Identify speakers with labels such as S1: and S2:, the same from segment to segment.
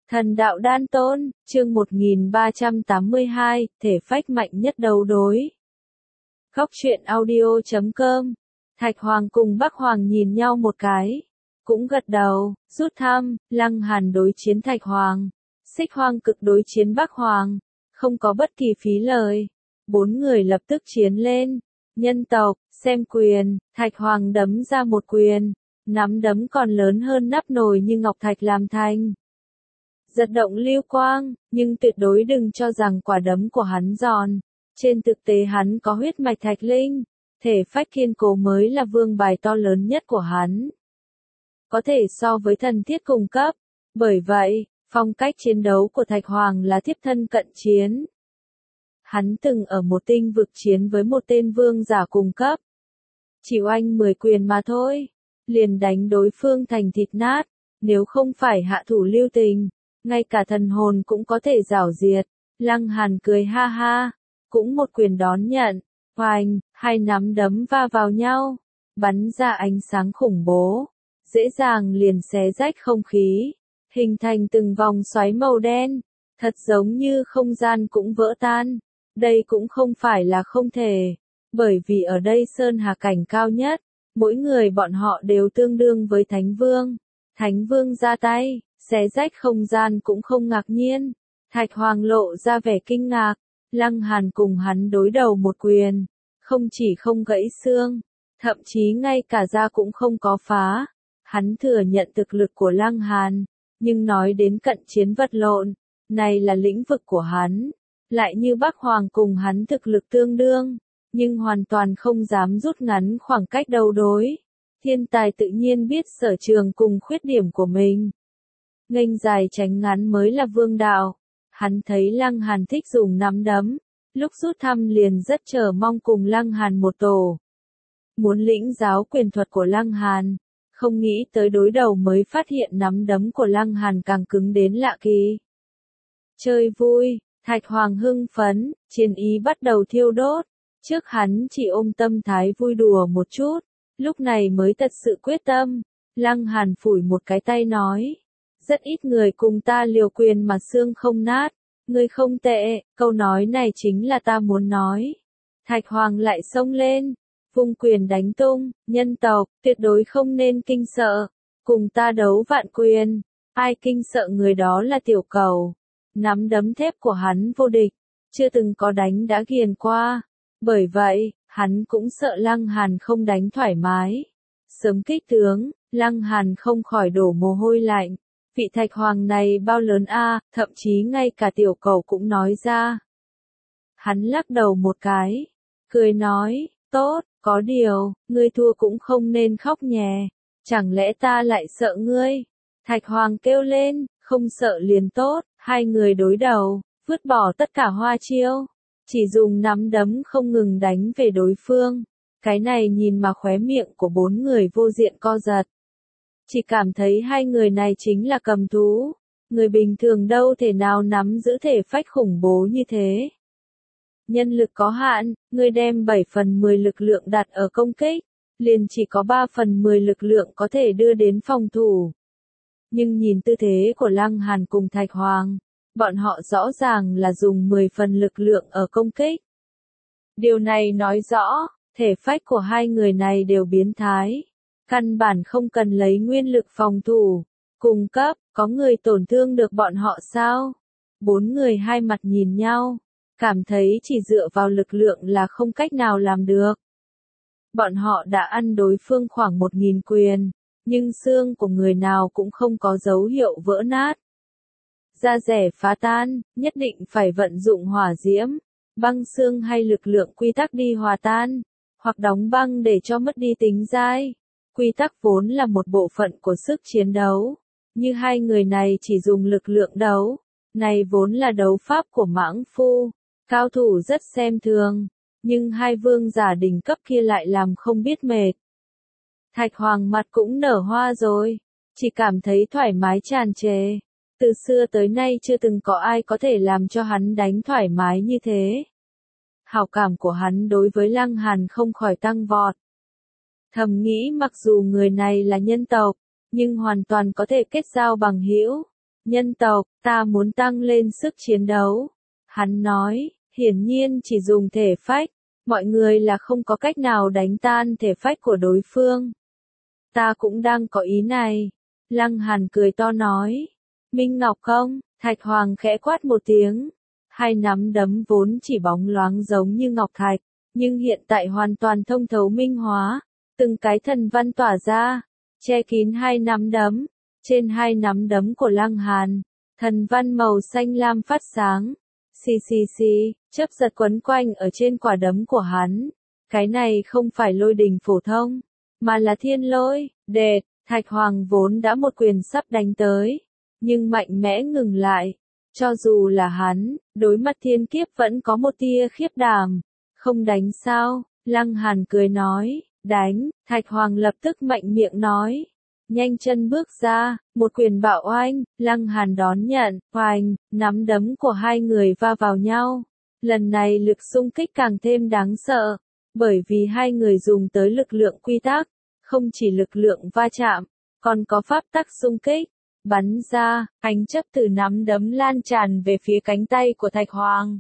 S1: Thần đạo đan tôn, chương 1382, thể phách mạnh nhất đấu đối. Góc truyện audio.com. Thạch Hoàng cùng Bắc Hoàng nhìn nhau một cái, cũng gật đầu, rút thăm, Lăng Hàn đối chiến Thạch Hoàng, Xích Hoang Cực đối chiến Bắc Hoàng, không có bất kỳ phí lời. Bốn người lập tức chiến lên. Nhân tộc, xem quyền, Thạch Hoàng đấm ra một quyền, nắm đấm còn lớn hơn nắp nồi như ngọc thạch làm thành. Giật động lưu quang, nhưng tuyệt đối đừng cho rằng quả đấm của hắn giòn. Trên thực tế hắn có huyết mạch thạch linh, thể phách kiên cố mới là vương bài to lớn nhất của hắn. Có thể so với thần thiết cùng cấp. Bởi vậy, phong cách chiến đấu của Thạch Hoàng là thiếp thân cận chiến. Hắn từng ở một tinh vực chiến với một tên vương giả cùng cấp. Chỉ oanh 10 quyền mà thôi, liền đánh đối phương thành thịt nát, nếu không phải hạ thủ lưu tình, ngay cả thần hồn cũng có thể rảo diệt. Lăng Hàn cười ha ha, cũng một quyền đón nhận, oanh, hai nắm đấm va vào nhau, bắn ra ánh sáng khủng bố, dễ dàng liền xé rách không khí, hình thành từng vòng xoáy màu đen, thật giống như không gian cũng vỡ tan. Đây cũng không phải là không thể, bởi vì ở đây sơn hà cảnh cao nhất, mỗi người bọn họ đều tương đương với Thánh Vương. Thánh Vương ra tay, xé rách không gian cũng không ngạc nhiên. Thạch Hoàng lộ ra vẻ kinh ngạc, Lăng Hàn cùng hắn đối đầu một quyền, không chỉ không gãy xương, thậm chí ngay cả da cũng không có phá. Hắn thừa nhận thực lực của Lăng Hàn, nhưng nói đến cận chiến vật lộn, này là lĩnh vực của hắn. Lại như Bắc Hoàng cùng hắn thực lực tương đương, nhưng hoàn toàn không dám rút ngắn khoảng cách đấu đối. Thiên tài tự nhiên biết sở trường cùng khuyết điểm của mình. Nghênh dài tránh ngắn mới là vương đạo. Hắn thấy Lăng Hàn thích dùng nắm đấm, lúc rút thăm liền rất chờ mong cùng Lăng Hàn một tổ. Muốn lĩnh giáo quyền thuật của Lăng Hàn, không nghĩ tới đối đầu mới phát hiện nắm đấm của Lăng Hàn càng cứng đến lạ kỳ. Chơi vui. Thạch Hoàng hưng phấn, chiến ý bắt đầu thiêu đốt. Trước hắn chỉ ôm tâm thái vui đùa một chút, lúc này mới thật sự quyết tâm. Lăng Hàn phủi một cái tay nói, rất ít người cùng ta liều quyền mà xương không nát, ngươi không tệ, câu nói này chính là ta muốn nói. Thạch Hoàng lại xông lên, vung quyền đánh tung, nhân tộc, tuyệt đối không nên kinh sợ, cùng ta đấu vạn quyền, ai kinh sợ người đó là tiểu cầu. Nắm đấm thép của hắn vô địch, chưa từng có đánh đã ghiền qua. Bởi vậy, hắn cũng sợ Lăng Hàn không đánh thoải mái. Sớm kích tướng, Lăng Hàn không khỏi đổ mồ hôi lạnh. Vị Thạch Hoàng này bao lớn a, thậm chí ngay cả tiểu cầu cũng nói ra. Hắn lắc đầu một cái, cười nói, tốt, có điều, ngươi thua cũng không nên khóc nhè. Chẳng lẽ ta lại sợ ngươi? Thạch Hoàng kêu lên, không sợ liền tốt. Hai người đối đầu, vứt bỏ tất cả hoa chiêu, chỉ dùng nắm đấm không ngừng đánh về đối phương. Cái này nhìn mà khóe miệng của bốn người vô diện co giật. Chỉ cảm thấy hai người này chính là cầm thú, người bình thường đâu thể nào nắm giữ thể phách khủng bố như thế. Nhân lực có hạn, người đem 7 phần 10 lực lượng đặt ở công kích, liền chỉ có 3 phần 10 lực lượng có thể đưa đến phòng thủ. Nhưng nhìn tư thế của Lăng Hàn cùng Thạch Hoàng, bọn họ rõ ràng là dùng 10 phần lực lượng ở công kích. Điều này nói rõ, thể phách của hai người này đều biến thái. Căn bản không cần lấy nguyên lực phòng thủ. Cùng cấp, có người tổn thương được bọn họ sao? Bốn người hai mặt nhìn nhau, cảm thấy chỉ dựa vào lực lượng là không cách nào làm được. Bọn họ đã ăn đối phương khoảng 1000 quyền. Nhưng xương của người nào cũng không có dấu hiệu vỡ nát. Da rẻ phá tan, nhất định phải vận dụng hỏa diễm, băng xương hay lực lượng quy tắc đi hòa tan, hoặc đóng băng để cho mất đi tính dai. Quy tắc vốn là một bộ phận của sức chiến đấu, như hai người này chỉ dùng lực lượng đấu, này vốn là đấu pháp của mãng phu, cao thủ rất xem thường, nhưng hai vương giả đỉnh cấp kia lại làm không biết mệt. Thạch Hoàng mặt cũng nở hoa rồi, chỉ cảm thấy thoải mái tràn trề. Từ xưa tới nay chưa từng có ai có thể làm cho hắn đánh thoải mái như thế. Hảo cảm của hắn đối với Lăng Hàn không khỏi tăng vọt. Thầm nghĩ mặc dù người này là nhân tộc, nhưng hoàn toàn có thể kết giao bằng hữu. Nhân tộc, ta muốn tăng lên sức chiến đấu. Hắn nói, hiển nhiên chỉ dùng thể phách, mọi người là không có cách nào đánh tan thể phách của đối phương. Ta cũng đang có ý này. Lăng Hàn cười to nói. Minh Ngọc không? Thạch Hoàng khẽ quát một tiếng. Hai nắm đấm vốn chỉ bóng loáng giống như ngọc thạch, nhưng hiện tại hoàn toàn thông thấu minh hóa. Từng cái thần văn tỏa ra, che kín hai nắm đấm. Trên hai nắm đấm của Lăng Hàn, thần văn màu xanh lam phát sáng. Xì xì xì, chớp giật quấn quanh ở trên quả đấm của hắn. Cái này không phải lôi đình phổ thông, mà là thiên lôi. Đệt, Thạch Hoàng vốn đã một quyền sắp đánh tới, nhưng mạnh mẽ ngừng lại. Cho dù là hắn, đối mặt thiên kiếp vẫn có một tia khiếp đảm. Không đánh sao? Lăng Hàn cười nói. Đánh. Thạch Hoàng lập tức mạnh miệng nói. Nhanh chân bước ra, một quyền bạo oanh, Lăng Hàn đón nhận, oanh, nắm đấm của hai người va vào nhau. Lần này lực xung kích càng thêm đáng sợ, bởi vì hai người dùng tới lực lượng quy tắc, không chỉ lực lượng va chạm, còn có pháp tắc xung kích. Bắn ra, ánh chớp từ nắm đấm lan tràn về phía cánh tay của Thạch Hoàng.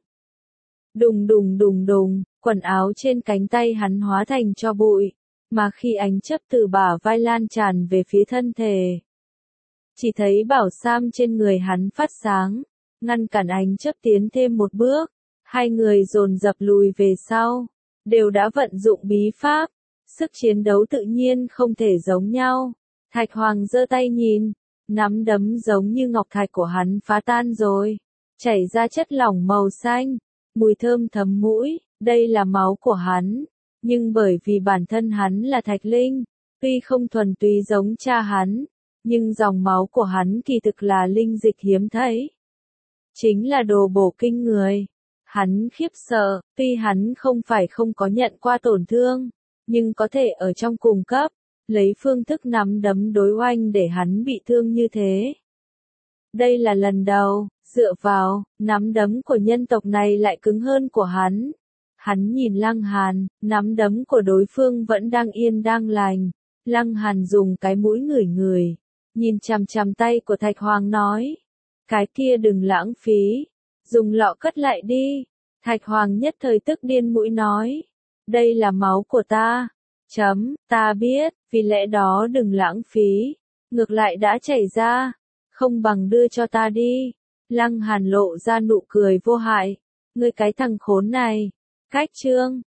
S1: Đùng đùng đùng đùng, quần áo trên cánh tay hắn hóa thành tro bụi. Mà khi ánh chớp từ bả vai lan tràn về phía thân thể, chỉ thấy bảo sam trên người hắn phát sáng, ngăn cản ánh chớp tiến thêm một bước. Hai người dồn dập lùi về sau, đều đã vận dụng bí pháp, sức chiến đấu tự nhiên không thể giống nhau. Thạch Hoàng giơ tay nhìn, nắm đấm giống như ngọc thạch của hắn phá tan rồi, chảy ra chất lỏng màu xanh, mùi thơm thấm mũi, đây là máu của hắn. Nhưng bởi vì bản thân hắn là Thạch Linh, tuy không thuần túy giống cha hắn, nhưng dòng máu của hắn kỳ thực là linh dịch hiếm thấy. Chính là đồ bổ kinh người. Hắn khiếp sợ, tuy hắn không phải không có nhận qua tổn thương, nhưng có thể ở trong cùng cấp, lấy phương thức nắm đấm đối oanh để hắn bị thương như thế. Đây là lần đầu, dựa vào, nắm đấm của nhân tộc này lại cứng hơn của hắn. Hắn nhìn Lăng Hàn, nắm đấm của đối phương vẫn đang yên đang lành. Lăng Hàn dùng cái mũi ngửi ngửi, nhìn chằm chằm tay của Thạch Hoàng nói. Cái kia đừng lãng phí, dùng lọ cất lại đi. Thạch Hoàng nhất thời tức điên mũi nói. Đây là máu của ta. Ta biết, vì lẽ đó đừng lãng phí. Ngược lại đã chảy ra, không bằng đưa cho ta đi. Lăng Hàn lộ ra nụ cười vô hại. Ngươi cái thằng khốn này. Cách chương